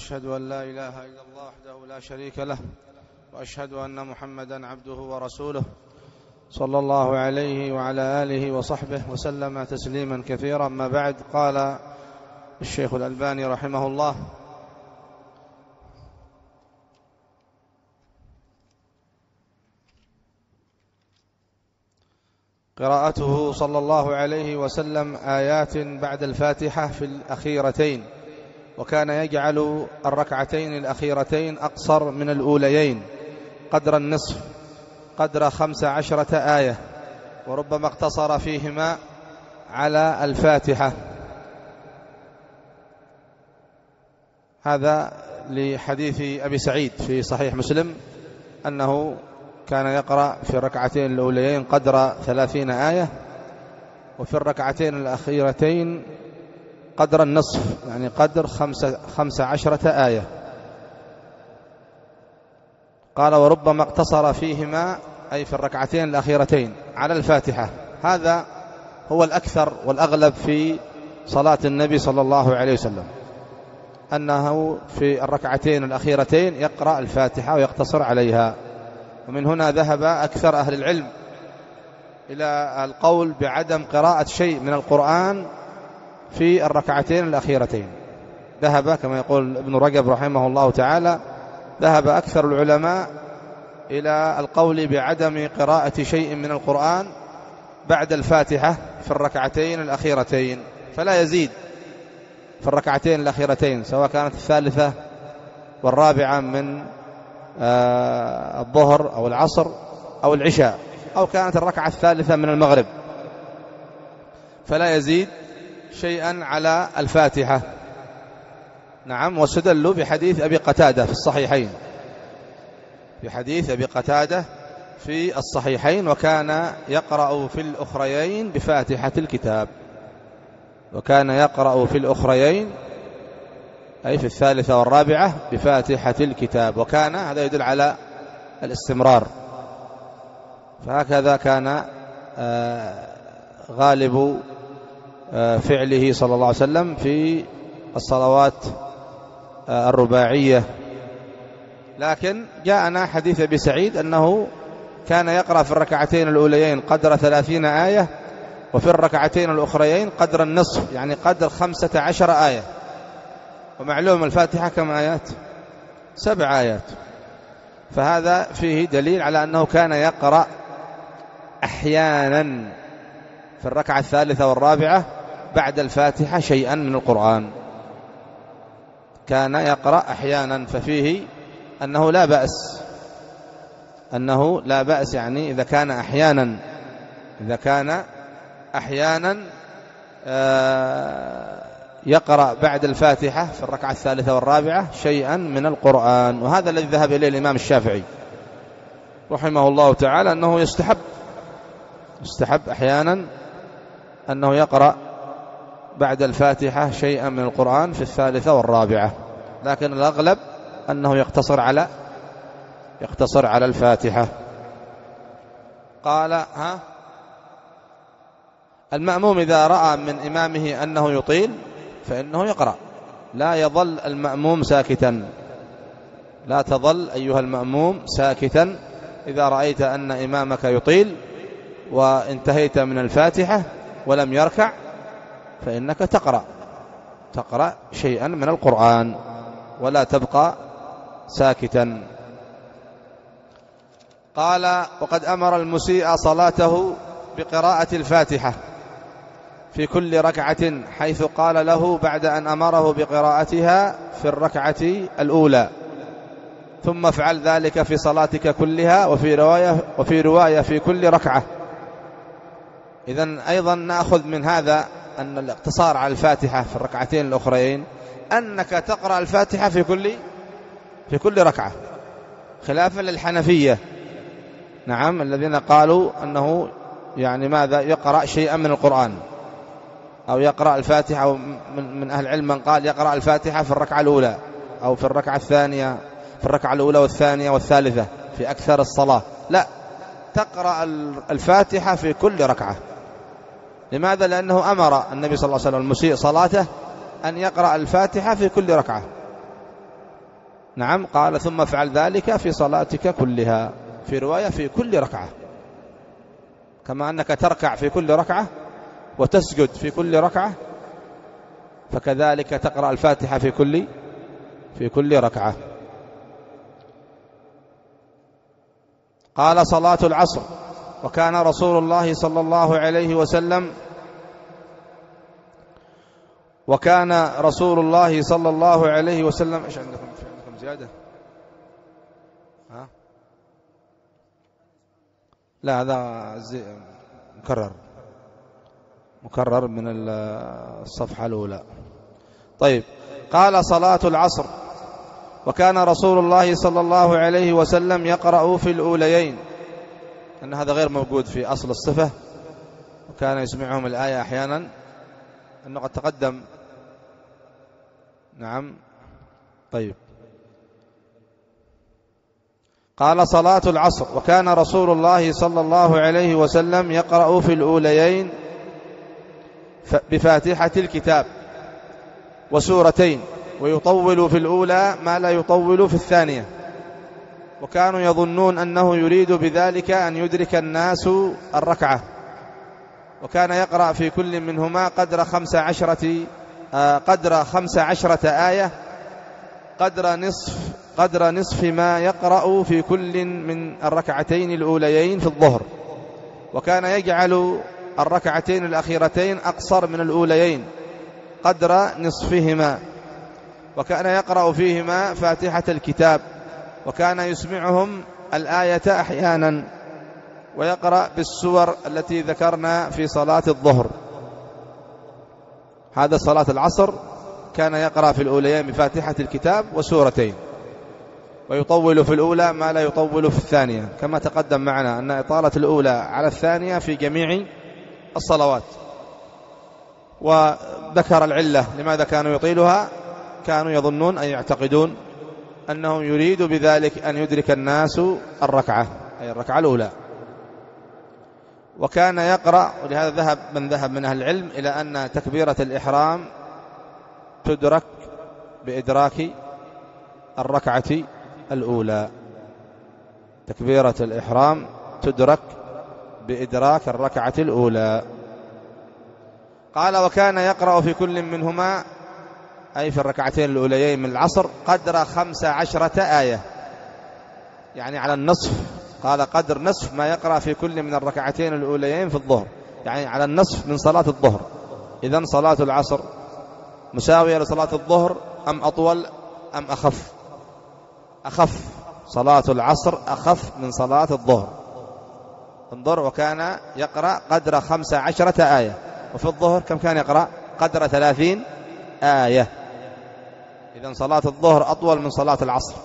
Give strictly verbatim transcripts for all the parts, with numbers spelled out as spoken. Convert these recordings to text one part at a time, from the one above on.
أشهد أن لا إله إلا الله وحده لا شريك له، وأشهد أن محمدا عبده ورسوله صلى الله عليه وعلى آله وصحبه وسلم تسليما كثيرا. ما بعد، قال الشيخ الألباني رحمه الله: قراءته صلى الله عليه وسلم آيات بعد الفاتحة في الأخيرتين، وكان يجعل الركعتين الأخيرتين أقصر من الأوليين قدر النصف، قدر خمس عشرة آية، وربما اقتصر فيهما على الفاتحة. هذا لحديث أبي سعيد في صحيح مسلم أنه كان يقرأ في الركعتين الأوليين قدر ثلاثين آية، وفي الركعتين الأخيرتين قدر النصف، يعني قدر خمسة, خمسة عشرة آية. قال: وربما اقتصر فيهما، أي في الركعتين الأخيرتين، على الفاتحة. هذا هو الأكثر والأغلب في صلاة النبي صلى الله عليه وسلم، أنه في الركعتين الأخيرتين يقرأ الفاتحة ويقتصر عليها. ومن هنا ذهب أكثر أهل العلم إلى القول بعدم قراءة شيء من القرآن في الركعتين الأخيرتين. ذهب كما يقول ابن رجب رحمه الله تعالى، ذهب أكثر العلماء إلى القول بعدم قراءة شيء من القرآن بعد الفاتحة في الركعتين الأخيرتين، فلا يزيد في الركعتين الأخيرتين، سواء كانت الثالثة والرابعة من الظهر أو العصر أو العشاء، أو كانت الركعة الثالثة من المغرب، فلا يزيد شيئا على الفاتحة. نعم. واستدلوا بحديث أبي قتادة في الصحيحين، بحديث أبي قتادة في الصحيحين: وكان يقرأ في الأخريين بفاتحة الكتاب. وكان يقرأ في الأخريين، أي في الثالثة والرابعة، بفاتحة الكتاب. وكان هذا يدل على الاستمرار، فهكذا كان غالب فعله صلى الله عليه وسلم في الصلوات الرباعية. لكن جاءنا حديث أبي سعيد أنه كان يقرأ في الركعتين الأوليين قدر ثلاثين آية، وفي الركعتين الأخريين قدر النصف، يعني قدر خمسة عشر آية. ومعلوم الفاتحة كم آيات؟ سبع آيات. فهذا فيه دليل على أنه كان يقرأ أحيانا في الركعة الثالثة والرابعة بعد الفاتحة شيئا من القرآن، كان يقرأ أحيانا، ففيه أنه لا بأس، أنه لا بأس يعني إذا كان أحيانا إذا كان أحيانا يقرأ بعد الفاتحة في الركعة الثالثة والرابعة شيئا من القرآن. وهذا الذي ذهب إليه الإمام الشافعي رحمه الله تعالى، أنه يستحب يستحب أحيانا أنه يقرأ بعد الفاتحة شيئا من القرآن في الثالثة والرابعة، لكن الأغلب أنه يقتصر على يقتصر على الفاتحة. قال: ها المأموم إذا رأى من إمامه أنه يطيل فإنه يقرأ، لا يظل المأموم ساكتا، لا تظل أيها المأموم ساكتا. إذا رأيت أن إمامك يطيل وانتهيت من الفاتحة ولم يركع فإنك تقرأ تقرأ شيئا من القرآن ولا تبقى ساكتا. قال: وقد أمر المسيء صلاته بقراءة الفاتحة في كل ركعة، حيث قال له بعد أن أمره بقراءتها في الركعة الأولى: ثم افعل ذلك في صلاتك كلها، وفي رواية وفي رواية في كل ركعة. إذن أيضا نأخذ من هذا أن الاقتصار على الفاتحة في الركعتين الأخرين أنك تقرأ الفاتحة في كل في كل ركعة، خلافا للحنفية. نعم، الذين قالوا أنه يعني ماذا يقرأ شيئا من القرآن، أو يقرأ الفاتحة. من, من أهل العلم من قال يقرأ الفاتحة في الركعة الأولى أو في الركعة الثانية، في الركعة الأولى والثانية والثالثة في أكثر الصلاة. لا، تقرأ الفاتحة في كل ركعة. لماذا؟ لأنه أمر النبي صلى الله عليه وسلم المسيء صلاته أن يقرأ الفاتحة في كل ركعة، نعم، قال ثم افعل ذلك في صلاتك كلها، في رواية في كل ركعة، كما أنك تركع في كل ركعة وتسجد في كل ركعة، فكذلك تقرأ الفاتحة في كل في كل ركعة. قال صلاة العصر، وكان رسول الله صلى الله عليه وسلم وكان رسول الله صلى الله عليه وسلم ايش عندكم في عندكم زيادة؟ ها؟ لا، هذا زي... مكرر مكرر من الصفحة الأولى. طيب، قال صلاة العصر، وكان رسول الله صلى الله عليه وسلم يقرأ في الأوليين، أن هذا غير موجود في أصل الصفة، وكان يسمعهم الآية أحيانا، أنه قد تقدم. نعم. طيب، قال صلاة العصر، وكان رسول الله صلى الله عليه وسلم يقرأ في الأوليين بفاتحة الكتاب وسورتين، ويطول في الأولى ما لا يطول في الثانية، وكانوا يظنون أنه يريد بذلك أن يدرك الناس الركعة، وكان يقرأ في كل منهما قدر خمس عشرة قدر خمس عشرة آية، قدر نصف قدر نصف ما يقرأ في كل من الركعتين الأوليين في الظهر، وكان يجعل الركعتين الأخيرتين أقصر من الأوليين قدر نصفهما، وكان يقرأ فيهما فاتحة الكتاب، وكان يسمعهم الآية أحيانا، ويقرأ بالسور التي ذكرنا في صلاة الظهر. هذا صلاة العصر، كان يقرأ في الأوليين بفاتحة الكتاب وسورتين، ويطول في الأولى ما لا يطول في الثانية، كما تقدم معنا أن إطالة الأولى على الثانية في جميع الصلوات. وذكر العلة لماذا كانوا يطيلها، كانوا يظنون أي يعتقدون أنه يريد بذلك أن يدرك الناس الركعة، أي الركعة الأولى. وكان يقرأ، ولهذا ذهب من ذهب من أهل العلم إلى أن تكبيرة الإحرام تدرك بإدراك الركعة الأولى، تكبيرة الإحرام تدرك بإدراك الركعة الأولى. قال وكان يقرأ في كل منهما، أي في الركعتين الأوليين من العصر، قدر خمس عشرة آية، يعني على النصف، قال قدر نصف ما يقرأ في كل من الركعتين الأوليين في الظهر، يعني على النصف من صلاة الظهر. إذن صلاة العصر مساوية لصلاة الظهر أم أطول أم أخف؟ أخف. صلاة العصر أخف من صلاة الظهر. انظر، وكان يقرأ قدر خمس عشرة آية، وفي الظهر كم كان يقرأ؟ قدر ثلاثين آية. إذن صلاة الظهر أطول من صلاة العصر.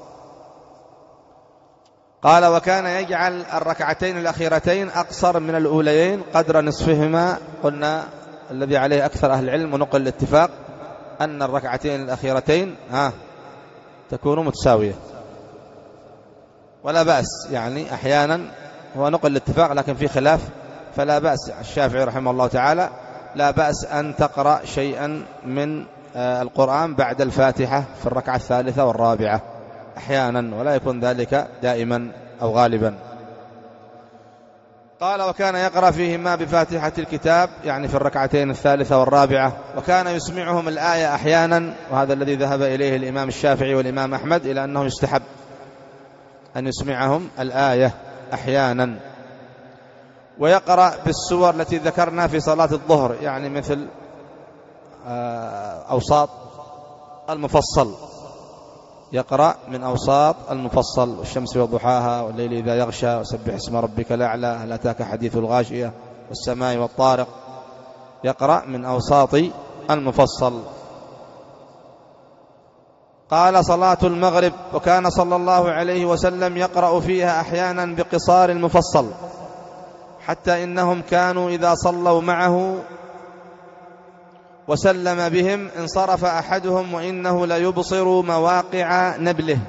قال وكان يجعل الركعتين الأخيرتين أقصر من الأوليين قدر نصفهما. قلنا الذي عليه أكثر أهل العلم ونقل الاتفاق أن الركعتين الأخيرتين ها تكون متساوية، ولا بأس، يعني أحيانا هو نقل الاتفاق لكن في خلاف، فلا بأس. الشافعي رحمه الله تعالى لا بأس أن تقرأ شيئا من القرآن بعد الفاتحة في الركعة الثالثة والرابعة أحيانا، ولا يكون ذلك دائما أو غالبا. قال وكان يقرأ فيهما بفاتحة الكتاب، يعني في الركعتين الثالثة والرابعة، وكان يسمعهم الآية أحيانا، وهذا الذي ذهب إليه الإمام الشافعي والإمام أحمد، إلى أنه يستحب أن يسمعهم الآية أحيانا. ويقرأ بالسور التي ذكرنا في صلاة الظهر، يعني مثل أوساط المفصل، يقرأ من أوساط المفصل، والشمس وضحاها والليل إذا يغشى وسبح اسم ربك الأعلى هل أتاك حديث الغاشية والسماء والطارق. يقرأ من أوساط المفصل. قال صلاة المغرب، وكان صلى الله عليه وسلم يقرأ فيها أحيانا بقصار المفصل، حتى إنهم كانوا إذا صلوا معه وسلم بهم انصرف أحدهم وإنه ليبصر مواقع نبله.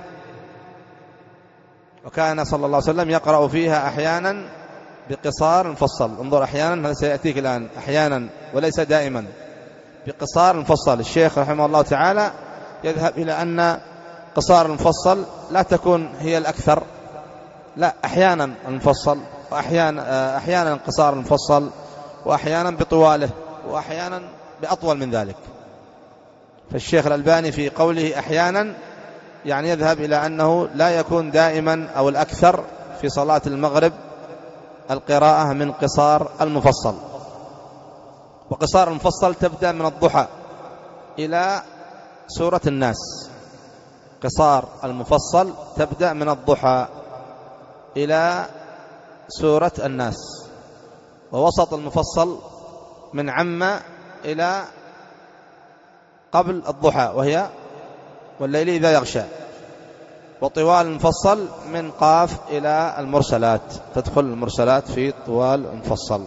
وكان صلى الله عليه وسلم يقرأ فيها أحيانا بقصار مفصل. انظر، أحيانا، هذا سيأتيك الآن، أحيانا وليس دائما، بقصار مفصل. الشيخ رحمه الله تعالى يذهب إلى أن قصار المفصل لا تكون هي الأكثر، لا، أحيانا المفصل وأحيانا أحيانا قصار المفصل، وأحيانا بطواله، وأحيانا بأطول من ذلك. فالشيخ الألباني في قوله أحيانا يعني يذهب إلى أنه لا يكون دائما أو الأكثر في صلاة المغرب القراءة من قصار المفصل. وقصار المفصل تبدأ من الضحى إلى سورة الناس. قصار المفصل تبدأ من الضحى إلى سورة الناس. ووسط المفصل من عم إلى قبل الضحى وهي والليل إذا يغشى. وطوال المفصل من قاف إلى المرسلات، تدخل المرسلات في طوال المفصل.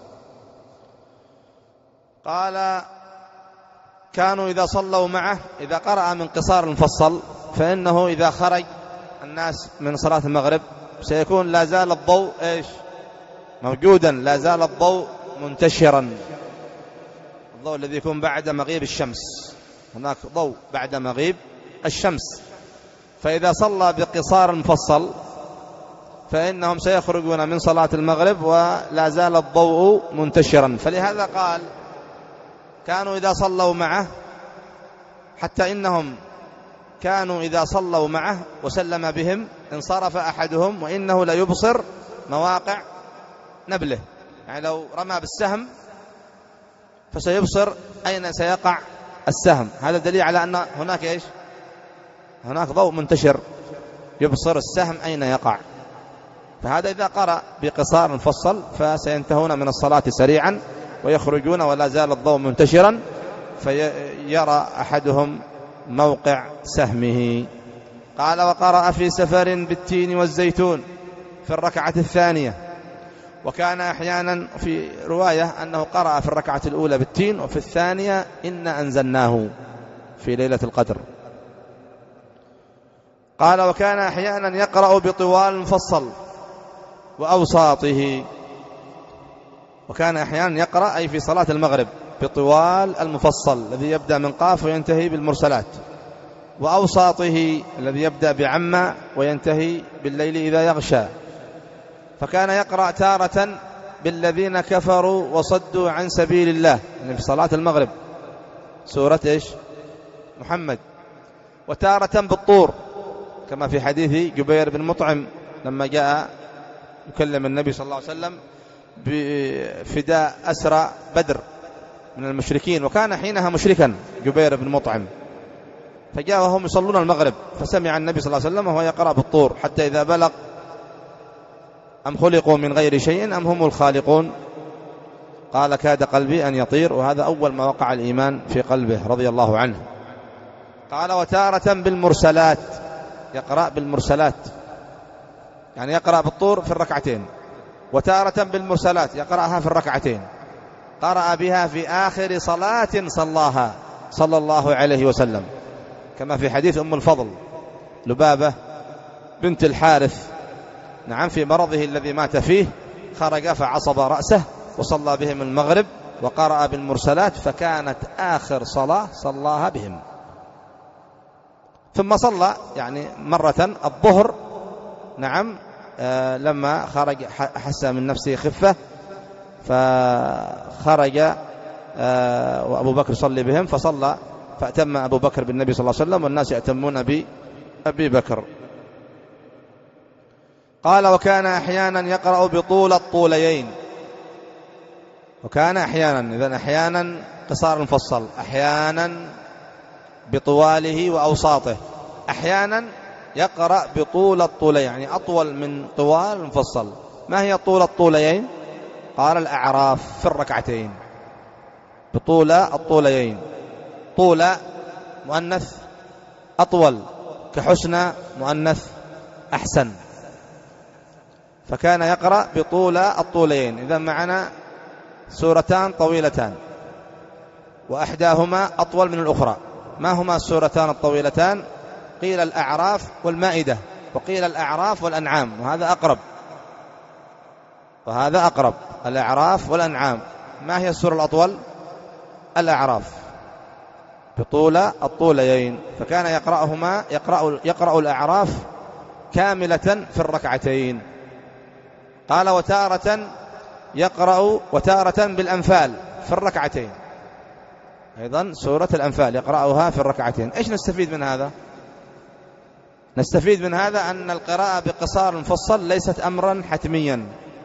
قال كانوا إذا صلوا معه، إذا قرأ من قصار المفصل فإنه إذا خرج الناس من صلاة المغرب سيكون لا زال الضوء إيش موجودا، لا زال الضوء منتشرا، الضوء الذي يكون بعد مغيب الشمس، هناك ضوء بعد مغيب الشمس. فإذا صلى بقصار المفصل فإنهم سيخرجون من صلاة المغرب ولا زال الضوء منتشرا. فلهذا قال كانوا إذا صلوا معه، حتى إنهم كانوا إذا صلوا معه وسلم بهم انصرف أحدهم وإنه ليبصر مواقع نبله، يعني لو رمى بالسهم فسيبصر أين سيقع السهم. هذا دليل على أن هناك إيش هناك ضوء منتشر يبصر السهم أين يقع. فهذا إذا قرأ بقصار مفصل فسينتهون من الصلاة سريعا ويخرجون ولا زال الضوء منتشرا، فيرى أحدهم موقع سهمه. قال وقرأ في سفر بالتين والزيتون في الركعة الثانية. وكان أحيانا في رواية أنه قرأ في الركعة الأولى بالتين وفي الثانية إنا أنزلناه في ليلة القدر. قال وكان أحيانا يقرأ بطوال المفصل وأوساطه. وكان أحيانا يقرأ أي في صلاة المغرب بطوال المفصل الذي يبدأ من قاف وينتهي بالمرسلات، وأوساطه الذي يبدأ بعم وينتهي بالليل إذا يغشى. فكان يقرأ تارة بالذين كفروا وصدوا عن سبيل الله، يعني في صلاة المغرب سورة إيش محمد. وتارة بالطور كما في حديث جبير بن مطعم لما جاء يكلم النبي صلى الله عليه وسلم بفداء أسرى بدر من المشركين، وكان حينها مشركا جبير بن مطعم، فجاء وهم يصلون المغرب فسمع النبي صلى الله عليه وسلم وهو يقرأ بالطور حتى إذا بلغ أم خلقوا من غير شيء أم هم الخالقون قال كاد قلبي أن يطير. وهذا أول ما وقع الإيمان في قلبه رضي الله عنه. قال وتارة بالمرسلات، يقرأ بالمرسلات يعني يقرأ بالطور في الركعتين، وتارة بالمرسلات يقرأها في الركعتين. قرأ بها في آخر صلاة صلاها صلى الله عليه وسلم كما في حديث أم الفضل لبابة بنت الحارث، نعم، في مرضه الذي مات فيه خرج فعصب رأسه وصلى بهم المغرب وقرأ بالمرسلات، فكانت آخر صلاة صلاها بهم. ثم صلى يعني مرة الظهر، نعم، آه لما خرج حس من نفسه خفة فخرج آه وأبو بكر صلى بهم فصلى، فأتم أبو بكر بالنبي صلى الله عليه وسلم والناس يأتمون بأبي بكر. قال وكان أحيانا يقرأ بطول الطوليين. وكان أحيانا، إذن أحيانا قصار مفصل، أحيانا بطواله وأوساطه، أحيانا يقرأ بطول الطولين يعني أطول من طوال المفصل. ما هي طول الطوليين؟ قال الأعراف في الركعتين بطول الطوليين. طول مؤنث أطول، كحسن مؤنث أحسن. فكان يقرأ بطول الطولين. إذا معنا سورتان طويلتان وأحداهما أطول من الأخرى. ما هما السورتان الطويلتان؟ قيل الأعراف والمائدة، وقيل الأعراف والأنعام، وهذا أقرب وهذا أقرب الأعراف والأنعام. ما هي السورة الأطول؟ الأعراف بطول الطوليين، فكان يقرأهما يقرأ, يقرأ الأعراف كاملة في الركعتين. قال وتارة يقرأ وتارة بالأنفال في الركعتين، أيضا سورة الأنفال يقرأها في الركعتين. إيش نستفيد من هذا؟ نستفيد من هذا أن القراءة بقصار مفصل ليست أمرا حتميا،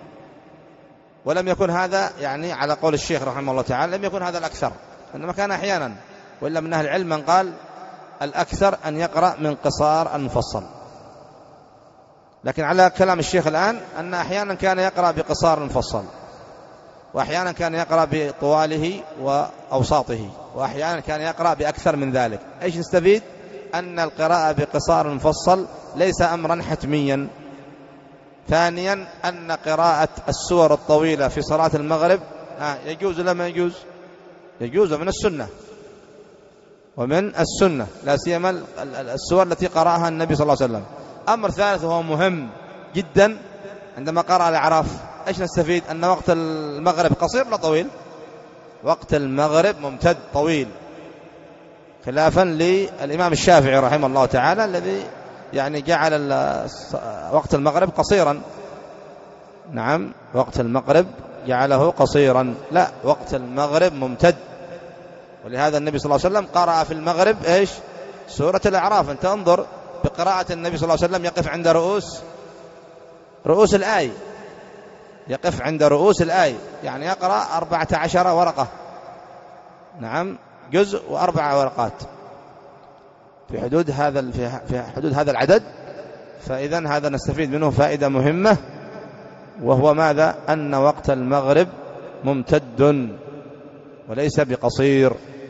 ولم يكن هذا يعني على قول الشيخ رحمه الله تعالى لم يكن هذا الأكثر، إنما كان أحيانا، وإلا من أهل العلم من قال الأكثر أن يقرأ من قصار المفصل. لكن على كلام الشيخ الآن أن أحيانا كان يقرأ بقصار مفصل، وأحيانا كان يقرأ بطواله وأوساطه، وأحيانا كان يقرأ بأكثر من ذلك. إيش نستفيد؟ أن القراءة بقصار مفصل ليس أمرا حتميا. ثانيا أن قراءة السور الطويلة في صلاة المغرب آه يجوز ولا ما يجوز؟ يجوز، ومن السنة ومن السنة، لا سيما السور التي قرأها النبي صلى الله عليه وسلم. أمر ثالث وهو مهم جدا، عندما قرأ الأعراف إيش نستفيد؟ أن وقت المغرب قصير ولا طويل؟ وقت المغرب ممتد طويل، خلافا للإمام الشافعي رحمه الله تعالى الذي يعني جعل وقت المغرب قصيرا. نعم، وقت المغرب جعله قصيرا، لا، وقت المغرب ممتد. ولهذا النبي صلى الله عليه وسلم قرأ في المغرب إيش؟ سورة الأعراف. أنت انظر بقراءة النبي صلى الله عليه وسلم، يقف عند رؤوس رؤوس الآية، يقف عند رؤوس الآية، يعني يقرأ أربعة عشر ورقة. نعم، جزء وأربع ورقات في حدود هذا في حدود هذا العدد. فإذا هذا نستفيد منه فائدة مهمة، وهو ماذا؟ أن وقت المغرب ممتد وليس بقصير.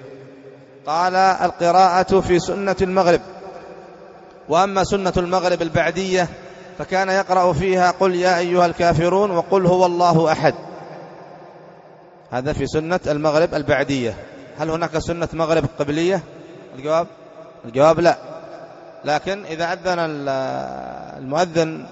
قال القراءة في سنة المغرب. وأما سنة المغرب البعدية فكان يقرأ فيها قل يا أيها الكافرون وقل هو الله أحد. هذا في سنة المغرب البعدية. هل هناك سنة مغرب قبلية؟ الجواب الجواب لا. لكن إذا أذن المؤذن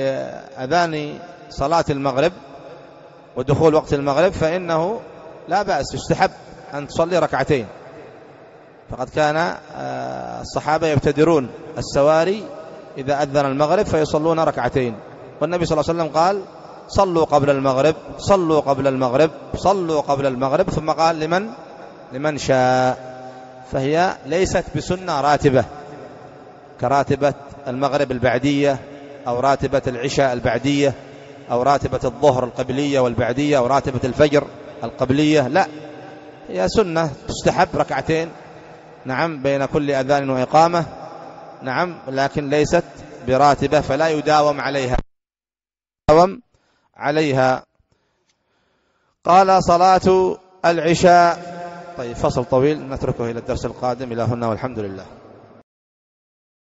لأذان صلاة المغرب ودخول وقت المغرب فإنه لا بأس، يستحب أن تصلي ركعتين. فقد كان الصحابة يبتدرون السواري إذا أذن المغرب فيصلون ركعتين، والنبي صلى الله عليه وسلم قال صلوا قبل المغرب صلوا قبل المغرب صلوا قبل المغرب، ثم قال لمن لمن شاء. فهي ليست بسنة راتبة كراتبة المغرب البعدية أو راتبة العشاء البعدية أو راتبة الظهر القبلية والبعدية أو راتبة الفجر القبلية، لا، هي سنة تستحب ركعتين، نعم، بين كل أذان وإقامة، نعم، لكن ليست براتبة، فلا يداوم عليها يداوم عليها. قال صلاة العشاء. طيب، فصل طويل نتركه إلى الدرس القادم. إلى هنا والحمد لله.